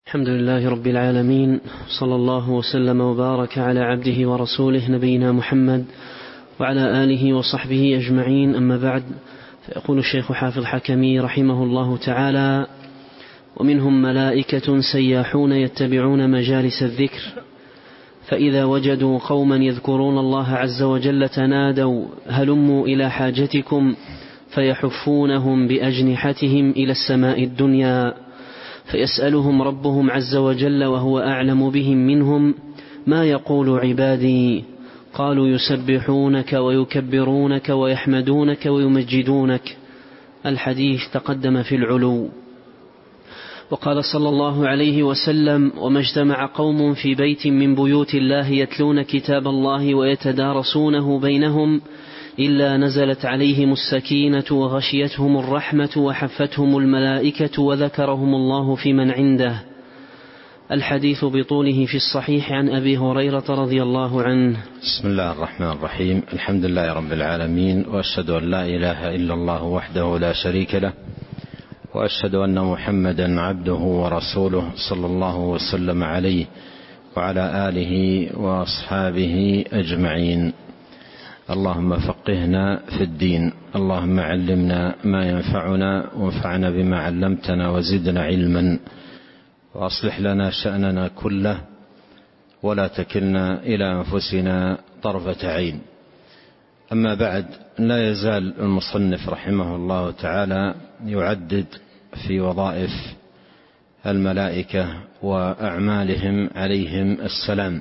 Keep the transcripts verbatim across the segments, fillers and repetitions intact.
الحمد لله رب العالمين، صلى الله وسلم وبارك على عبده ورسوله نبينا محمد وعلى آله وصحبه أجمعين. أما بعد، فيقول الشيخ حافظ حكمي رحمه الله تعالى: ومنهم ملائكة سياحون يتبعون مجالس الذكر، فإذا وجدوا قوما يذكرون الله عز وجل تنادوا هلموا إلى حاجتكم، فيحفونهم بأجنحتهم إلى السماء الدنيا، فيسألهم ربهم عز وجل وهو أعلم بهم منهم: ما يقول عبادي؟ قالوا: يسبحونك ويكبرونك ويحمدونك ويمجدونك. الحديث تقدم في العلو. وقال صلى الله عليه وسلم: وما اجتمع قوم في بيت من بيوت الله يتلون كتاب الله ويتدارسونه بينهم إلا نزلت عليهم السكينة وغشيتهم الرحمة وحفتهم الملائكة وذكرهم الله في من عنده. الحديث بطوله في الصحيح عن أبي هريرة رضي الله عنه. بسم الله الرحمن الرحيم. الحمد لله رب العالمين، وأشهد أن لا إله إلا الله وحده لا شريك له، وأشهد أن محمدا عبده ورسوله صلى الله وسلم عليه وعلى آله وأصحابه أجمعين. اللهم فقهنا في الدين، اللهم علمنا ما ينفعنا وانفعنا بما علمتنا وزدنا علما، وأصلح لنا شأننا كله ولا تكلنا إلى أنفسنا طرفة عين. أما بعد، لا يزال المصنف رحمه الله تعالى يعدد في وظائف الملائكة وأعمالهم عليهم السلام،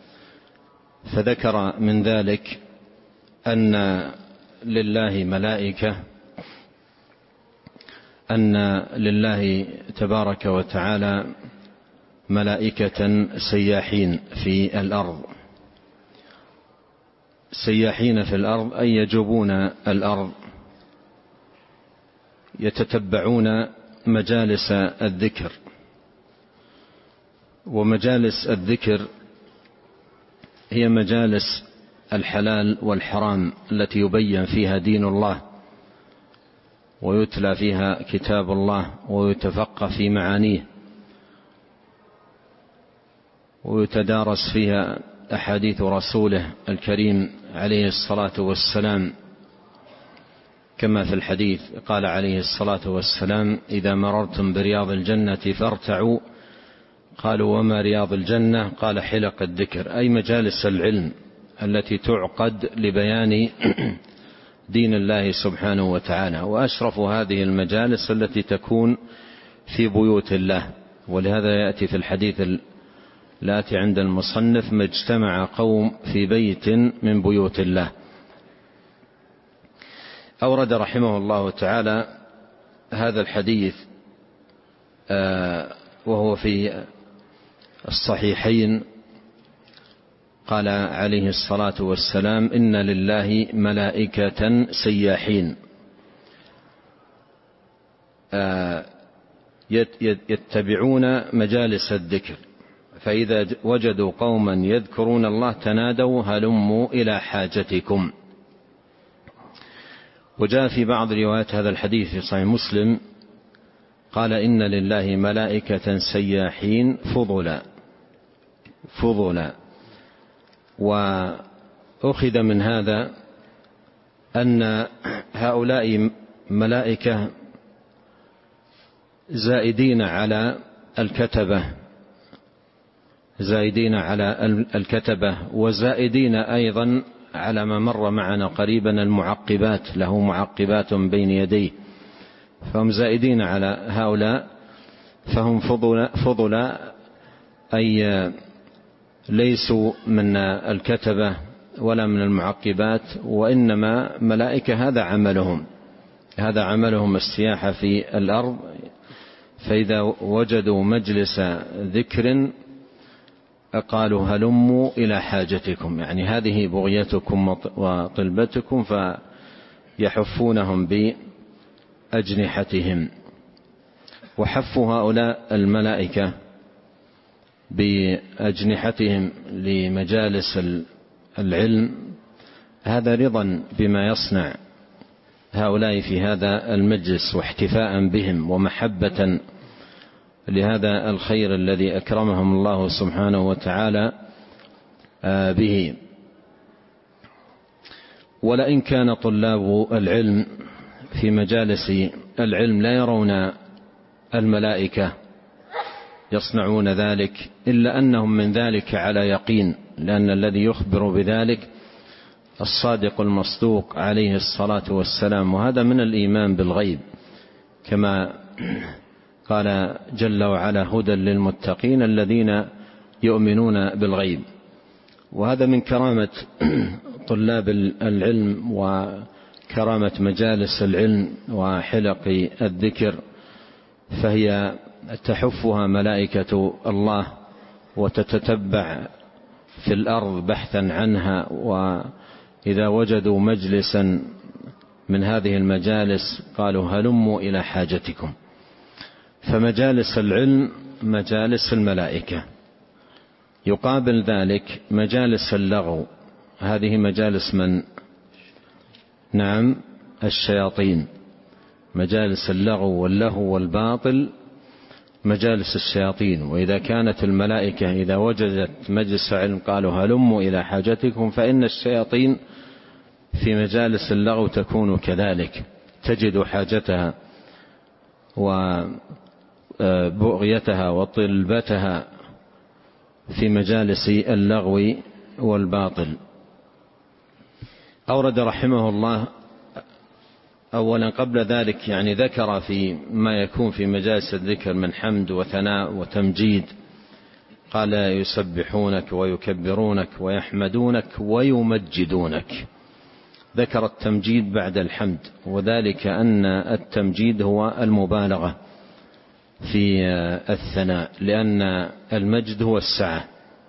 فذكر من ذلك أن لله ملائكة أن لله تبارك وتعالى ملائكة سياحين في الأرض. سياحين في الأرض أي يجوبون الأرض، يتتبعون مجالس الذكر. ومجالس الذكر هي مجالس الحلال والحرام التي يبين فيها دين الله ويتلى فيها كتاب الله ويتفقه في معانيه ويتدارس فيها أحاديث رسوله الكريم عليه الصلاة والسلام، كما في الحديث قال عليه الصلاة والسلام: إذا مررتم برياض الجنة فارتعوا. قالوا: وما رياض الجنة؟ قال: حلق الذكر، أي مجالس العلم التي تعقد لبيان دين الله سبحانه وتعالى. وأشرف هذه المجالس التي تكون في بيوت الله، ولهذا يأتي في الحديث الآتي عند المصنف: ما اجتمع قوم في بيت من بيوت الله. أورد رحمه الله تعالى هذا الحديث وهو في الصحيحين، قال عليه الصلاة والسلام: إن لله ملائكة سياحين يتبعون مجالس الذكر، فإذا وجدوا قوما يذكرون الله تنادوا هلموا إلى حاجتكم. وجاء في بعض روايات هذا الحديث في صحيح مسلم قال: إن لله ملائكة سياحين فضلا فضلا. وأخذ من هذا أن هؤلاء ملائكة زائدين على الكتبة زائدين على الكتبة وزائدين أيضا على ما مر معنا قريبا المعقبات، له معقبات بين يديه، فهم زائدين على هؤلاء، فهم فضلا أي ليسوا من الكتبة ولا من المعقبات، وإنما ملائكة هذا عملهم هذا عملهم السياحة في الأرض. فإذا وجدوا مجلس ذكر قالوا هلموا إلى حاجتكم، يعني هذه بغيتكم وطلبتكم، فيحفونهم بأجنحتهم. وحف هؤلاء الملائكة بأجنحتهم لمجالس العلم هذا رضا بما يصنع هؤلاء في هذا المجلس، واحتفاء بهم ومحبة لهذا الخير الذي أكرمهم الله سبحانه وتعالى به. ولئن كان طلاب العلم في مجالس العلم لا يرون الملائكة يصنعون ذلك، إلا أنهم من ذلك على يقين، لأن الذي يخبر بذلك الصادق المصدوق عليه الصلاة والسلام، وهذا من الإيمان بالغيب، كما قال جل وعلا: هدى للمتقين الذين يؤمنون بالغيب. وهذا من كرامة طلاب العلم وكرامة مجالس العلم وحلق الذكر، فهي تحفها ملائكة الله وتتتبع في الأرض بحثا عنها، وإذا وجدوا مجلسا من هذه المجالس قالوا: هلموا إلى حاجتكم. فمجالس العلم مجالس الملائكة. يقابل ذلك مجالس اللغو، هذه مجالس من؟ نعم، الشياطين. مجالس اللغو واللهو والباطل مجالس الشياطين. وإذا كانت الملائكة إذا وجدت مجلس علم قالوا: هلموا إلى حاجتكم، فإن الشياطين في مجالس اللغو تكون كذلك، تجد حاجتها وبغيتها وطلبتها في مجالس اللغو والباطل. أورد رحمه الله أولا قبل ذلك يعني ذكر في ما يكون في مجالس الذكر من حمد وثناء وتمجيد، قال: يسبحونك ويكبرونك ويحمدونك ويمجدونك. ذكر التمجيد بعد الحمد، وذلك أن التمجيد هو المبالغة في الثناء، لأن المجد هو السعة،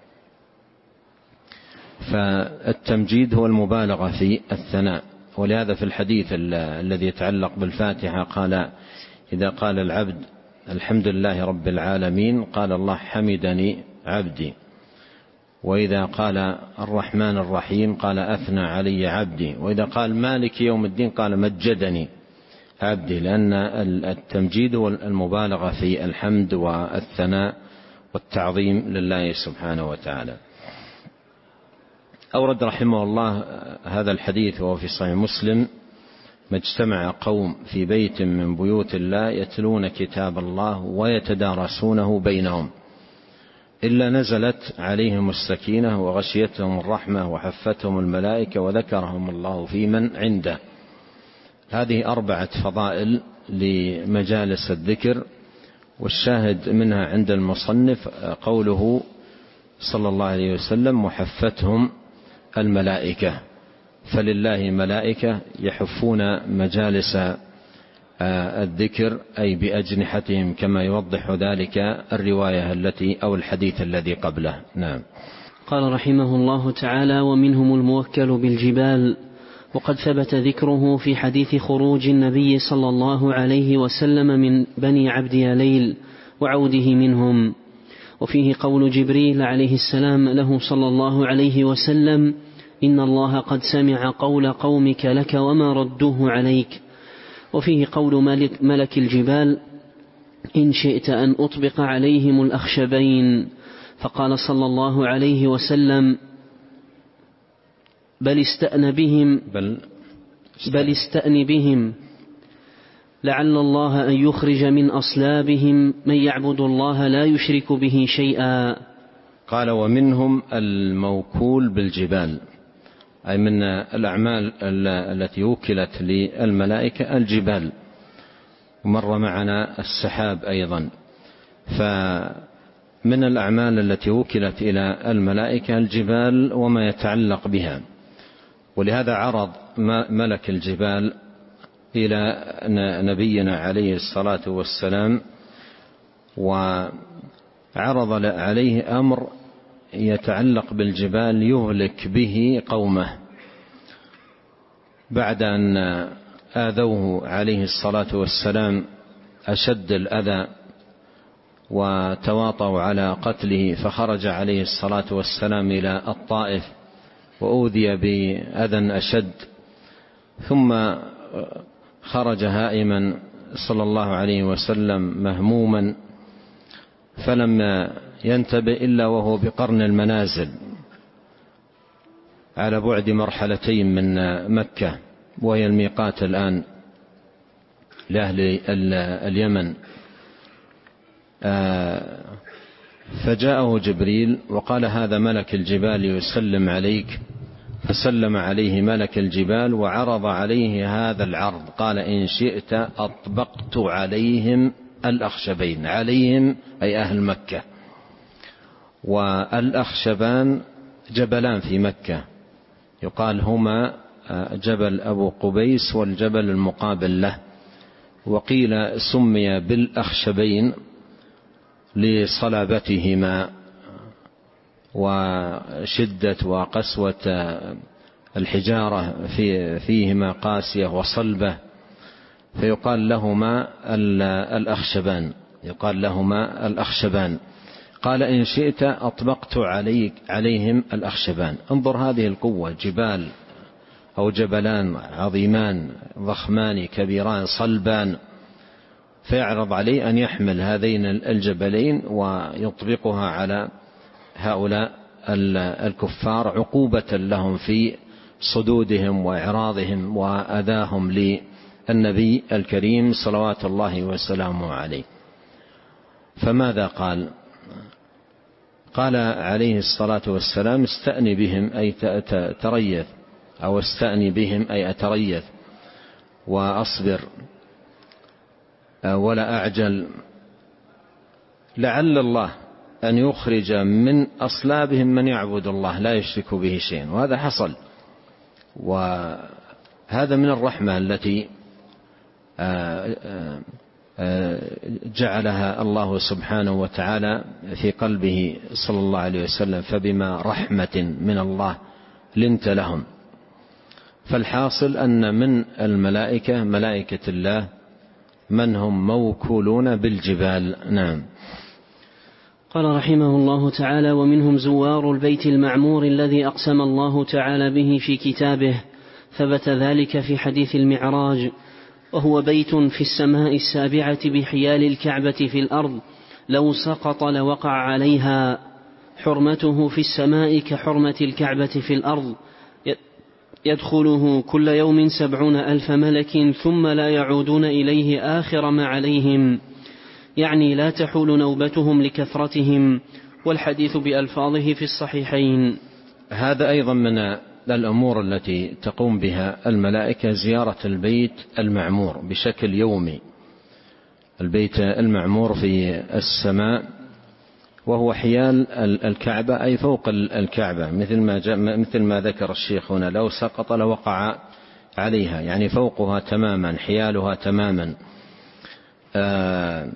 فالتمجيد هو المبالغة في الثناء. ولهذا في الحديث الذي يتعلق بالفاتحة قال: إذا قال العبد الحمد لله رب العالمين قال الله: حمدني عبدي. وإذا قال الرحمن الرحيم قال: أثنى علي عبدي. وإذا قال مالك يوم الدين قال: مجدني عبدي، لأن التمجيد هو المبالغة في الحمد والثناء والتعظيم لله سبحانه وتعالى. أورد رحمه الله هذا الحديث وهو في صحيح مسلم: ما اجتمع قوم في بيت من بيوت الله يتلون كتاب الله ويتدارسونه بينهم إلا نزلت عليهم السكينة وغشيتهم الرحمة وحفتهم الملائكة وذكرهم الله في من عنده. هذه أربعة فضائل لمجالس الذكر، والشاهد منها عند المصنف قوله صلى الله عليه وسلم: وحفتهم الملائكة. فلله ملائكة يحفون مجالس الذكر أي بأجنحتهم، كما يوضح ذلك الرواية التي أو الحديث الذي قبله. نعم. قال رحمه الله تعالى: ومنهم الموكل بالجبال. وقد ثبت ذكره في حديث خروج النبي صلى الله عليه وسلم من بني عبد يليل وعوده منهم، وفيه قول جبريل عليه السلام له صلى الله عليه وسلم: إن الله قد سمع قول قومك لك وما ردوه عليك. وفيه قول ملك, ملك الجبال: إن شئت أن أطبق عليهم الأخشبين. فقال صلى الله عليه وسلم: بل استأن بهم بل, بل استأن بهم لعل الله أن يخرج من أصلابهم من يعبد الله لا يشرك به شيئا. قال: ومنهم الموكول بالجبال، أي من الأعمال التي وكلت للملائكة الجبال، ومر معنا السحاب أيضا. فمن الأعمال التي وكلت إلى الملائكة الجبال وما يتعلق بها. ولهذا عرض ملك الجبال إلى نبينا عليه الصلاة والسلام، وعرض عليه أمر يتعلق بالجبال يهلك به قومه، بعد أن آذوه عليه الصلاة والسلام أشد الأذى وتواطوا على قتله، فخرج عليه الصلاة والسلام إلى الطائف وأوذي بأذى أشد، ثم خرج هائما صلى الله عليه وسلم مهموما فلم ينتبه إلا وهو بقرن المنازل على بعد مرحلتين من مكة، وهي الميقات الآن لأهل اليمن. فجاءه جبريل وقال: هذا ملك الجبال يسلم عليك. فسلم عليه ملك الجبال وعرض عليه هذا العرض، قال: إن شئت أطبقت عليهم الأخشبين. عليهم أي أهل مكة. والأخشبان جبلان في مكة، يقال هما جبل أبو قبيس والجبل المقابل له، وقيل سمي بالأخشبين لصلابتهما وشدة وقسوة الحجارة في فيهما قاسية وصلبة، فيقال لهما الأخشبان يقال لهما الأخشبان. قال: إن شئت أطبقت عليك عليهم الأخشبان. انظر هذه القوة، جبال أو جبلان عظيمان ضخمان كبيران صلبان، فيعرض عليه أن يحمل هذين الجبلين ويطبقها على هؤلاء الكفار عقوبة لهم في صدودهم وإعراضهم وأذاهم للنبي الكريم صلوات الله وسلامه عليه. فماذا قال؟ قال عليه الصلاة والسلام: استأني بهم أي تريث، أو استأني بهم أي أتريث وأصبر ولا أعجل، لعل الله أن يخرج من أصلابهم من يعبد الله لا يشرك به شيئا. وهذا حصل، وهذا من الرحمة التي جعلها الله سبحانه وتعالى في قلبه صلى الله عليه وسلم: فبما رحمة من الله لنت لهم. فالحاصل أن من الملائكة ملائكة الله من هم موكولون بالجبال. نعم. قال رحمه الله تعالى: ومنهم زوار البيت المعمور الذي أقسم الله تعالى به في كتابه، ثبت ذلك في حديث المعراج، وهو بيت في السماء السابعة بحيال الكعبة في الأرض، لو سقط لوقع عليها، حرمته في السماء كحرمة الكعبة في الأرض، يدخله كل يوم سبعون ألف ملك ثم لا يعودون إليه آخر ما عليهم، يعني لا تحول نوبتهم لكثرتهم، والحديث بألفاظه في الصحيحين. هذا أيضا من الأمور التي تقوم بها الملائكة، زيارة البيت المعمور بشكل يومي. البيت المعمور في السماء وهو حيال الكعبة أي فوق الكعبة، مثل ما جاء مثل ما ذكر الشيخ هنا: لو سقط لوقع عليها، يعني فوقها تماما، حيالها تماما. آه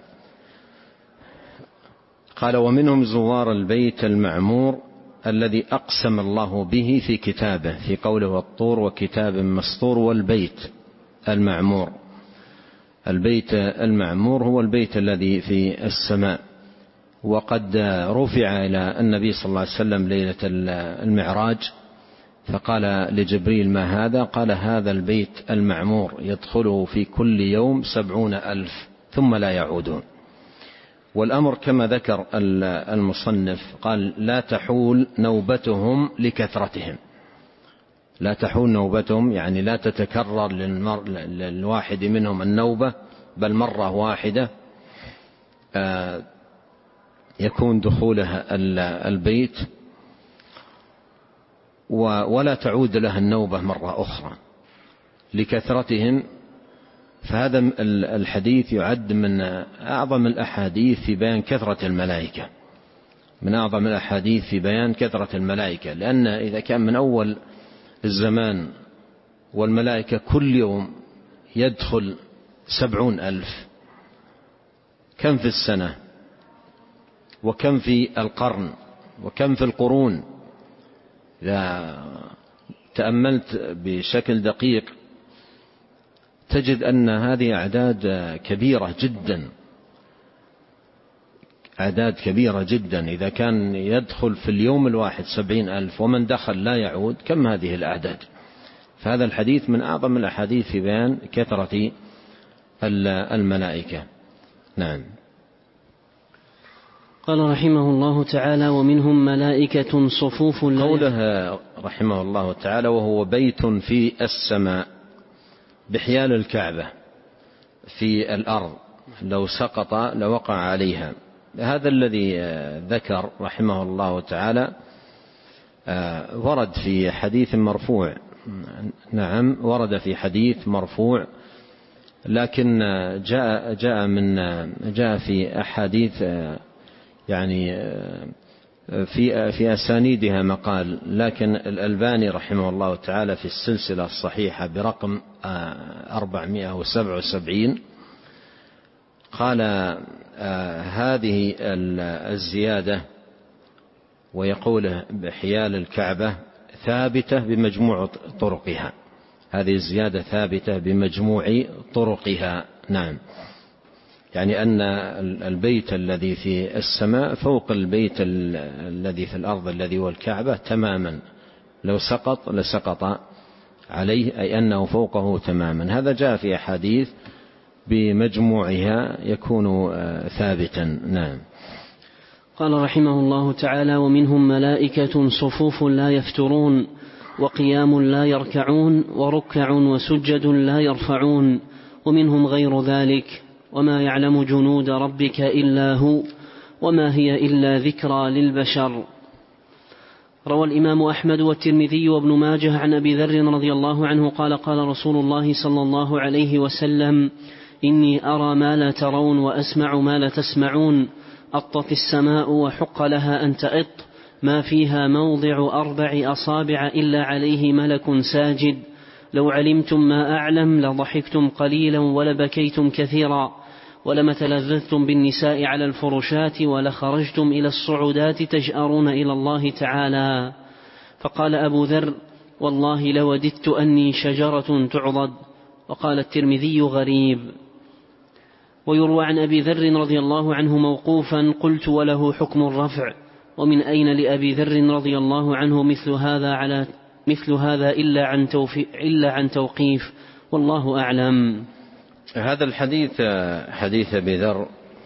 قال: ومنهم زوار البيت المعمور الذي أقسم الله به في كتابه، في قوله: والطور وكتاب مسطور. والبيت المعمور، البيت المعمور هو البيت الذي في السماء. وقد رفع إلى النبي صلى الله عليه وسلم ليلة المعراج، فقال لجبريل: ما هذا؟ قال: هذا البيت المعمور يدخله في كل يوم سبعون ألف ثم لا يعودون. والأمر كما ذكر المصنف قال: لا تحول نوبتهم لكثرتهم. لا تحول نوبتهم يعني لا تتكرر للواحد منهم النوبة، بل مرة واحدة يكون دخولها البيت، ولا تعود لها النوبة مرة أخرى لكثرتهم. فهذا الحديث يعد من أعظم الأحاديث في بيان كثرة الملائكة، من أعظم الأحاديث في بيان كثرة الملائكة، لأن إذا كان من أول الزمان والملائكة كل يوم يدخل سبعون ألف، كم في السنة، وكم في القرن، وكم في القرون؟ إذا تأملت بشكل دقيق تجد أن هذه أعداد كبيرة جدا، أعداد كبيرة جدا. إذا كان يدخل في اليوم الواحد سبعين ألف ومن دخل لا يعود، كم هذه الأعداد؟ فهذا الحديث من أعظم الأحاديث في بيان كثرة الملائكة. نعم. قال رحمه الله تعالى: ومنهم ملائكة صفوف لا قوله رحمه الله تعالى: وهو بيت في السماء بحيال الكعبة في الأرض، لو سقط لوقع عليها. هذا الذي ذكر رحمه الله تعالى ورد في حديث مرفوع. نعم، ورد في حديث مرفوع، لكن جاء جاء من جاء في أحاديث يعني في في أسانيدها مقال، لكن الألباني رحمه الله تعالى في السلسلة الصحيحة برقم أربعمائة وسبعة وسبعين قال هذه الزيادة ويقوله بحيال الكعبة ثابتة بمجموع طرقها، هذه الزيادة ثابتة بمجموع طرقها. نعم، يعني أن البيت الذي في السماء فوق البيت الذي في الأرض الذي هو الكعبة تماما، لو سقط لسقط عليه، أي أنه فوقه تماما. هذا جاء في أحاديث بمجموعها يكون ثابتا. نعم. قال رحمه الله تعالى: ومنهم ملائكة صفوف لا يفترون، وقيام لا يركعون، وركع وسجد لا يرفعون، ومنهم غير ذلك، وما يعلم جنود ربك إلا هو، وما هي إلا ذكرى للبشر. روى الإمام أحمد والترمذي وابن ماجه عن أبي ذر رضي الله عنه قال: قال رسول الله صلى الله عليه وسلم: إني أرى ما لا ترون وأسمع ما لا تسمعون. أطت السماء وحق لها أن تأط، ما فيها موضع أربع أصابع إلا عليه ملك ساجد. لو علمتم ما أعلم لضحكتم قليلا ولبكيتم كثيرا، ولما تلذذتم بالنساء على الفرشات، ولخرجتم إلى الصعودات تجأرون إلى الله تعالى. فقال أبو ذر: والله لوددت أني شجرة تعضد. وقال الترمذي: غريب. ويروى عن أبي ذر رضي الله عنه موقوفا: قلت: وله حكم الرفع؟ ومن أين لأبي ذر رضي الله عنه مثل هذا على مثل هذا إلا عن إلا عن توقيف، والله أعلم. هذا الحديث حديث أبي ذر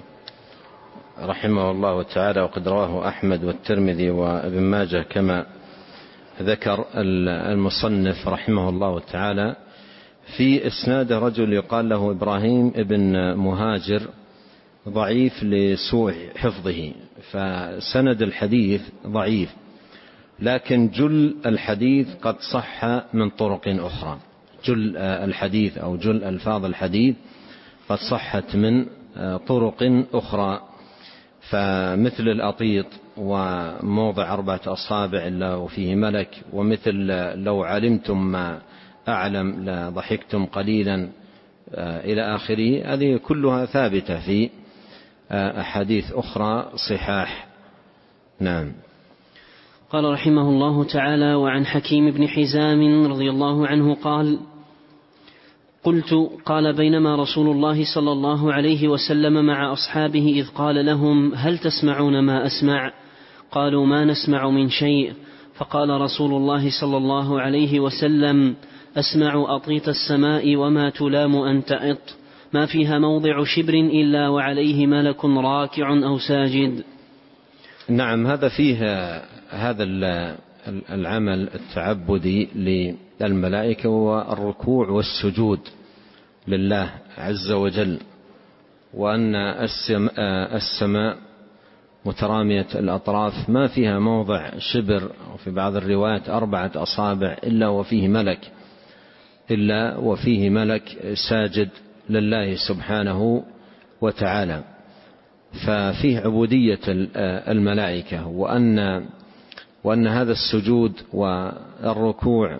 رحمه الله تعالى، وقد رواه أحمد والترمذي وابن ماجه كما ذكر المصنف رحمه الله تعالى. في إسناد رجل يقال له إبراهيم ابن مهاجر، ضعيف لسوء حفظه، فسند الحديث ضعيف، لكن جل الحديث قد صح من طرق أخرى. جل الحديث أو جل ألفاظ الحديث قد صحت من طرق أخرى، فمثل الأطيط وموضع أربعة أصابع إلا وفيه ملك، ومثل لو علمتم ما أعلم لضحكتم قليلا إلى آخره. هذه كلها ثابتة في أحاديث أخرى صحاح. نعم. قال رحمه الله تعالى: وعن حكيم بن حزام رضي الله عنه قال: قلت قال بينما رسول الله صلى الله عليه وسلم مع أصحابه إذ قال لهم: هل تسمعون ما أسمع؟ قالوا: ما نسمع من شيء. فقال رسول الله صلى الله عليه وسلم: أسمع أطيط السماء وما تلام أن تأط، ما فيها موضع شبر إلا وعليه ملك راكع أو ساجد. نعم، هذا فيه هذا العمل التعبدي للملائكة والركوع والسجود لله عز وجل، وأن السماء مترامية الأطراف ما فيها موضع شبر، وفي بعض الروايات أربعة أصابع إلا وفيه ملك إلا وفيه ملك ساجد لله سبحانه وتعالى. ففيه عبودية الملائكة، وأن وأن هذا السجود والركوع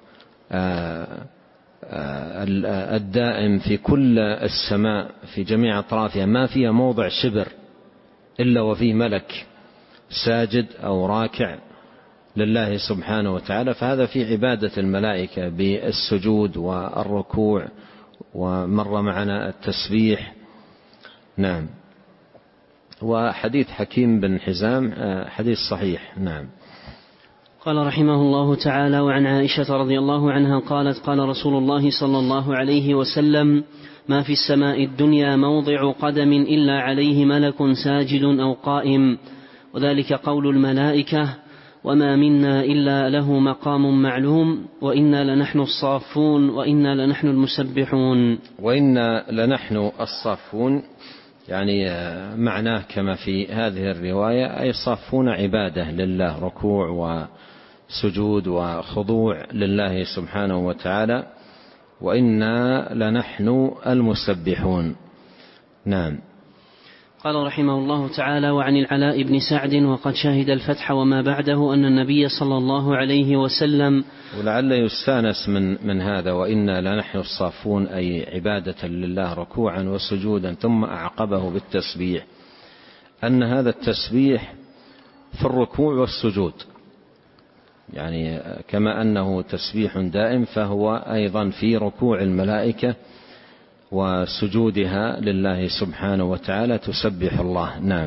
الدائم في كل السماء في جميع أطرافها ما فيها موضع شبر إلا وفيه ملك ساجد أو راكع لله سبحانه وتعالى. فهذا في عبادة الملائكة بالسجود والركوع، ومر معنا التسبيح. نعم. وحديث حكيم بن حزام حديث صحيح. نعم. قال رحمه الله تعالى: وعن عائشة رضي الله عنها قالت: قال رسول الله صلى الله عليه وسلم: ما في السماء الدنيا موضع قدم إلا عليه ملك ساجد أو قائم، وذلك قول الملائكة: وما منا إلا له مقام معلوم، وإنا لنحن الصافون، وإنا لنحن المسبحون. وإنا لنحن الصافون يعني معناه كما في هذه الرواية أي صافون عبادة لله، ركوع وسجود وخضوع لله سبحانه وتعالى، وإنا لنحن المسبحون. نعم. قال رحمه الله تعالى: وعن العلاء بن سعد وقد شهد الفتح وما بعده أن النبي صلى الله عليه وسلم، ولعل يستانس من, من هذا وإنا لنحن الصافون أي عبادة لله ركوعا وسجودا، ثم أعقبه بالتسبيح، أن هذا التسبيح في الركوع والسجود، يعني كما أنه تسبيح دائم فهو أيضا في ركوع الملائكة وسجودها لله سبحانه وتعالى تسبح الله. نعم.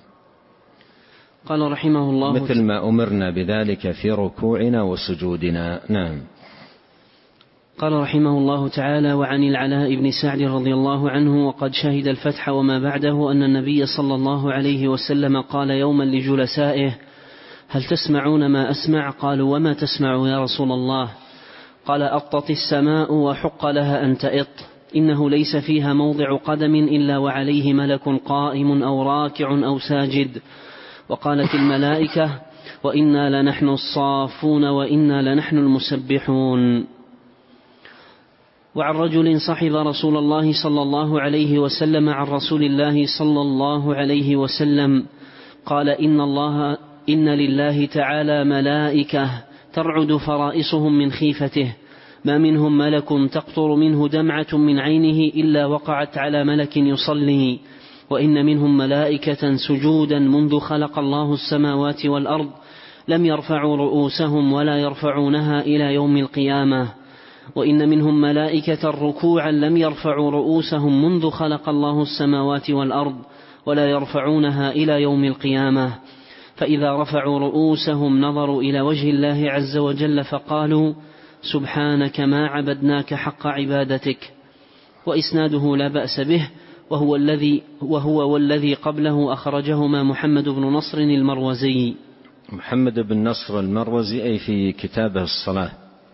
قال رحمه الله: مثل ما أمرنا بذلك في ركوعنا وسجودنا. نعم. قال رحمه الله تعالى: وعن العلاء بن سعد رضي الله عنه وقد شهد الفتح وما بعده أن النبي صلى الله عليه وسلم قال يوما لجلسائه: هل تسمعون ما أسمع؟ قالوا: وما تسمع يا رسول الله؟ قال: أطت السماء وحق لها أن تئط، إنه ليس فيها موضع قدم إلا وعليه ملك قائم أو راكع أو ساجد. وقالت الملائكة: وإنا لنحن الصافون، وإنا لنحن المسبحون. وعن رجل صحب رسول الله صلى الله عليه وسلم عن رسول الله صلى الله عليه وسلم قال: إن الله إن لله تعالى ملائكة ترعد فرائصهم من خيفته، ما منهم ملك تقطر منه دمعة من عينه إلا وقعت على ملك يصلي، وإن منهم ملائكة سجودا منذ خلق الله السماوات والأرض لم يرفعوا رؤوسهم ولا يرفعونها إلى يوم القيامة، وإن منهم ملائكة ركوعا لم يرفعوا رؤوسهم منذ خلق الله السماوات والأرض ولا يرفعونها إلى يوم القيامة، فإذا رفعوا رؤوسهم نظروا إلى وجه الله عز وجل فقالوا: سبحانك ما عبدناك حق عبادتك. وإسناده لا بأس به، وهو الذي وهو والذي قبله أخرجهما محمد بن نصر المروزي. محمد بن نصر المروزي أي في كتابه الصلاة.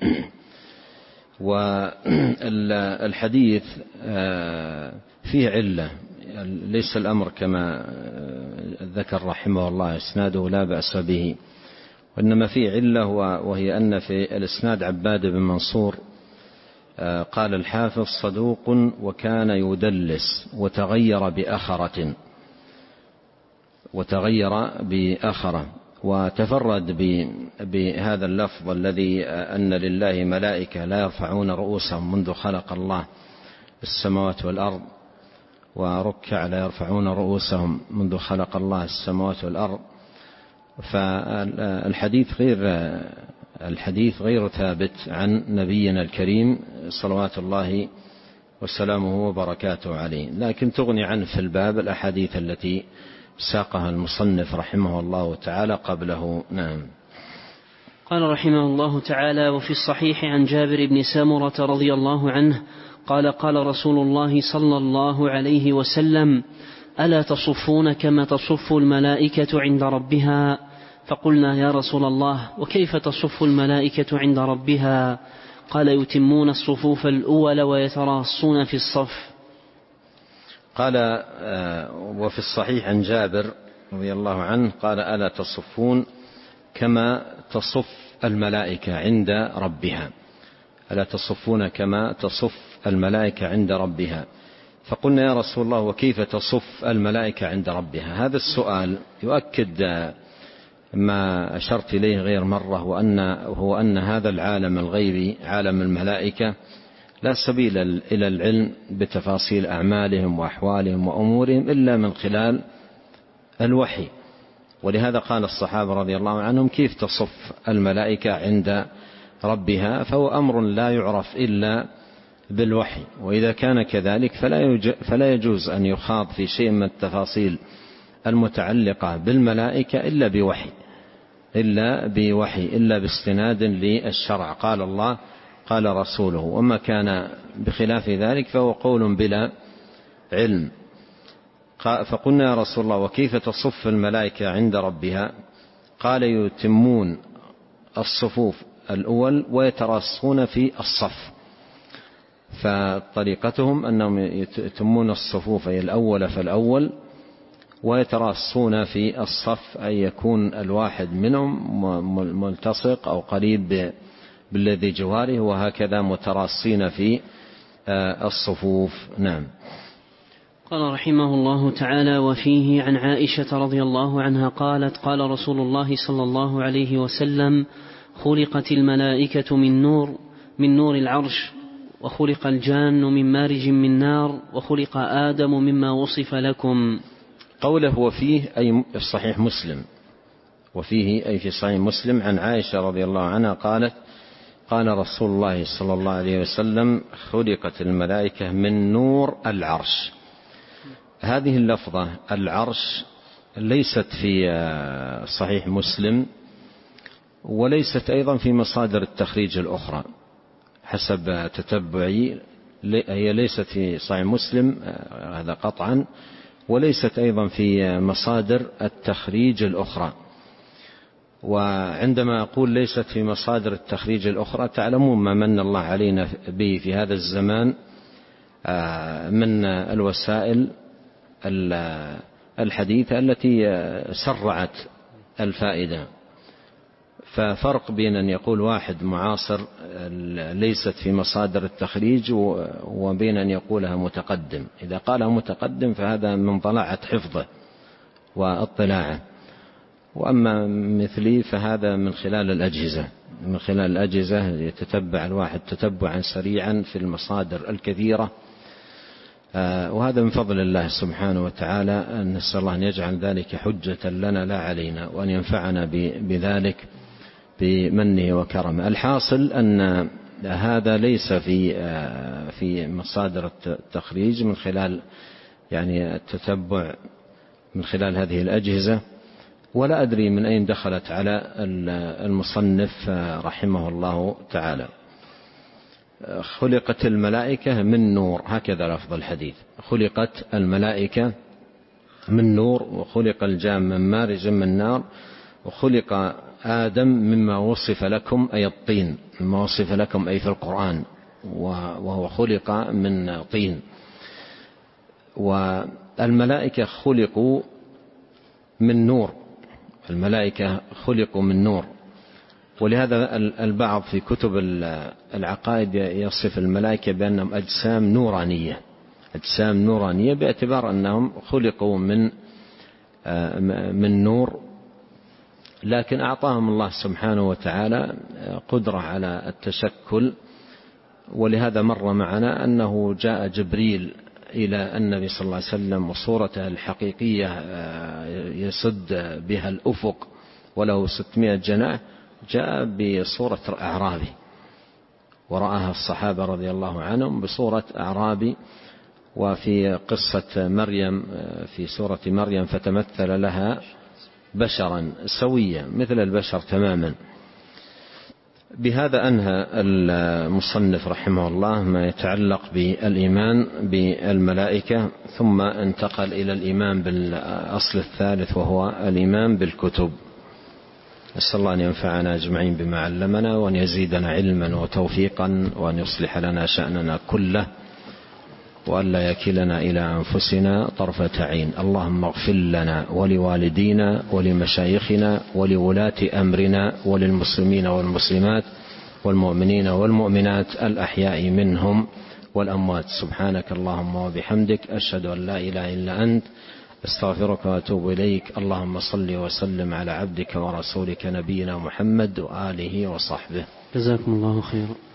والحديث فيه علة، ليس الأمر كما ذكر رحمه الله إسناده لا بأس به، وإنما فيه علة، وهي أن في الإسناد عباد بن منصور قال الحافظ: صدوق وكان يدلس وتغير بأخرة وتغير بأخرة وتفرد بهذا اللفظ الذي أن لله ملائكة لا يرفعون رؤوسهم منذ خلق الله السماوات والأرض، وركع لا يرفعون رؤوسهم منذ خلق الله السماوات والأرض. فالحديث غير الحديث غير ثابت عن نبينا الكريم صلوات الله وسلامه وبركاته عليه، لكن تغني عنه في الباب الأحاديث التي ساقها المصنف رحمه الله تعالى قبله. نعم. قال رحمه الله تعالى: وفي الصحيح عن جابر بن سامرة رضي الله عنه قال: قال رسول الله صلى الله عليه وسلم: ألا تصفون كما تصف الملائكة عند ربها؟ فقلنا: يا رسول الله، وكيف تصف الملائكة عند ربها؟ قال: يتمون الصفوف الأول ويتراصون في الصف. قال: وفي الصحيح عن جابر رضي الله عنه قال: ألا تصفون كما تصف الملائكة عند ربها؟ ألا تصفون كما تصف الملائكة عند ربها؟ فقلنا: يا رسول الله، وكيف تصف الملائكة عند ربها؟ هذا السؤال يؤكد ما أشرت إليه غير مرة، وأن هو أن هذا العالم الغيبي عالم الملائكة لا سبيل إلى العلم بتفاصيل أعمالهم وأحوالهم وأمورهم إلا من خلال الوحي. ولهذا قال الصحابة رضي الله عنهم: كيف تصف الملائكة عند ربها؟ فهو أمر لا يعرف إلا بالوحي، وإذا كان كذلك فلا يجوز أن يخاض في شيء من التفاصيل المتعلقة بالملائكة إلا بوحي. إلا بوحي، إلا باستناد للشرع، قال الله قال رسوله. وما كان بخلاف ذلك فهو قول بلا علم. فقلنا يا رسول الله وكيف تصف الملائكة عند ربها؟ قال يتمون الصفوف الأول ويتراصون في الصف. فطريقتهم أنهم يتمون الصفوف أي الأول فالأول، ويتراصون في الصف أي يكون الواحد منهم ملتصق أو قريب بالذي جواره، وهكذا متراصين في الصفوف. نعم. قال رحمه الله تعالى: وفيه عن عائشة رضي الله عنها قالت: قال رسول الله صلى الله عليه وسلم: خلقت الملائكة من نور من نور العرش، وخلق الجان من مارج من نار، وخلق آدم مما وصف لكم. قوله وفيه أي صحيح مسلم، وفيه أي في صحيح مسلم عن عائشة رضي الله عنها قالت: قال رسول الله صلى الله عليه وسلم: خلقت الملائكة من نور العرش. هذه اللفظة العرش ليست في صحيح مسلم، وليست أيضا في مصادر التخريج الأخرى حسب تتبعي. هي ليست في صحيح مسلم هذا قطعا، وليست أيضا في مصادر التخريج الأخرى. وعندما أقول ليست في مصادر التخريج الأخرى، تعلمون ما من الله علينا به في هذا الزمان من الوسائل الحديثة التي سرعت الفائدة. ففرق بين أن يقول واحد معاصر ليست في مصادر التخريج وبين أن يقولها متقدم. إذا قالها متقدم فهذا من ضلاعة حفظه واطلاعه، وأما مثلي فهذا من خلال الأجهزة من خلال الأجهزة يتتبع الواحد تتبعا سريعا في المصادر الكثيرة، وهذا من فضل الله سبحانه وتعالى. نسأل الله أن يجعل ذلك حجة لنا لا علينا، وأن ينفعنا بذلك بمنه وكرمه. الحاصل أن هذا ليس في في مصادر التخريج من خلال يعني التتبع من خلال هذه الأجهزة، ولا أدري من أين دخلت على المصنف رحمه الله تعالى. خلقت الملائكة من نور، هكذا لفظ الحديث: خلقت الملائكة من نور، وخلق الجان من مارج من نار، وخلق آدم مما وصف لكم أي الطين، مما وصف لكم أي في القرآن، وهو خلق من طين. والملائكة خلقوا من نور، الملائكة خلقوا من نور. ولهذا البعض في كتب العقائد يصف الملائكة بأنهم أجسام نورانية، أجسام نورانية باعتبار أنهم خلقوا من من نور، لكن أعطاهم الله سبحانه وتعالى قدرة على التشكل. ولهذا مر معنا أنه جاء جبريل إلى النبي صلى الله عليه وسلم وصورته الحقيقية يسد بها الأفق وله ستمائة جناح، جاء بصورة أعرابي، ورآها الصحابة رضي الله عنهم بصورة أعرابي. وفي قصة مريم في سورة مريم فتمثل لها بشرا سويا مثل البشر تماما. بهذا أنهى المصنف رحمه الله ما يتعلق بالإيمان بالملائكة، ثم انتقل إلى الإيمان بالأصل الثالث وهو الإيمان بالكتب. نسأل الله أن ينفعنا أجمعين بما علمنا، وأن يزيدنا علما وتوفيقا، وأن يصلح لنا شأننا كله، وأن لا يكلنا إلى أنفسنا طرفة عين. اللهم اغفر لنا ولوالدينا ولمشايخنا ولولاة أمرنا وللمسلمين والمسلمات والمؤمنين والمؤمنات الأحياء منهم والأموات. سبحانك اللهم وبحمدك، أشهد أن لا إله إلا أنت، استغفرك وأتوب إليك. اللهم صل وسلم على عبدك ورسولك نبينا محمد وآله وصحبه. جزاكم الله خيرا.